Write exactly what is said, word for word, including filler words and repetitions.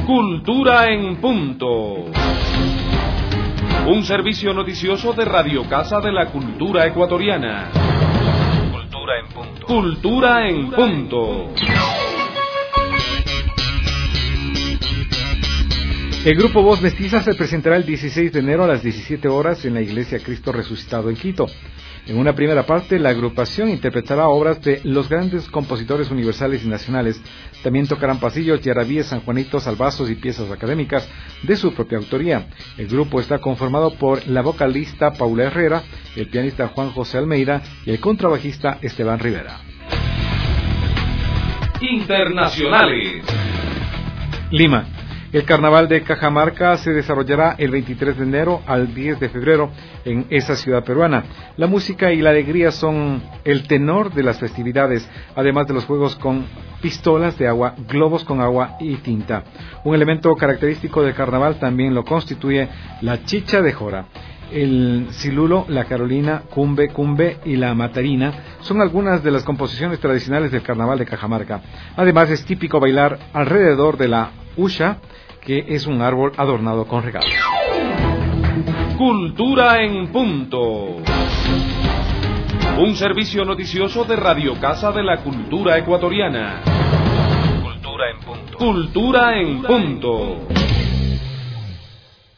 Cultura en punto. Un servicio noticioso de Radio Casa de la Cultura Ecuatoriana. Cultura en punto. Cultura en punto. El grupo Voz Mestiza se presentará el dieciséis de enero a las diecisiete horas en la Iglesia Cristo Resucitado en Quito. En una primera parte, la agrupación interpretará obras de los grandes compositores universales y nacionales. También tocarán pasillos, yarabíes, sanjuanitos, albazos y piezas académicas de su propia autoría. El grupo está conformado por la vocalista Paula Herrera, el pianista Juan José Almeida y el contrabajista Esteban Rivera. Internacionales. Lima. El Carnaval de Cajamarca se desarrollará el veintitrés de enero al diez de febrero en esa ciudad peruana. La música y la alegría son el tenor de las festividades, además de los juegos con pistolas de agua, globos con agua y tinta. Un elemento característico del carnaval también lo constituye la chicha de jora. El silulo, la carolina, cumbe, cumbe y la matarina son algunas de las composiciones tradicionales del Carnaval de Cajamarca. Además es típico bailar alrededor de la usha, que es un árbol adornado con regalos. Cultura en punto. Un servicio noticioso de Radio Casa de la Cultura Ecuatoriana. Cultura en punto. Cultura en punto.